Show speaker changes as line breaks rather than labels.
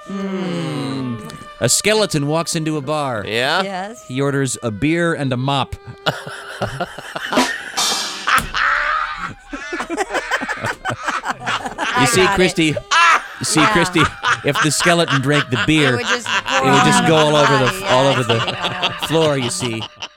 A skeleton walks into a bar.
Yeah?
Yes.
He orders a beer and a mop. You see, Christy. Christy, if the skeleton drank the beer,
It would just
it would just go all over the
body.
floor. You see.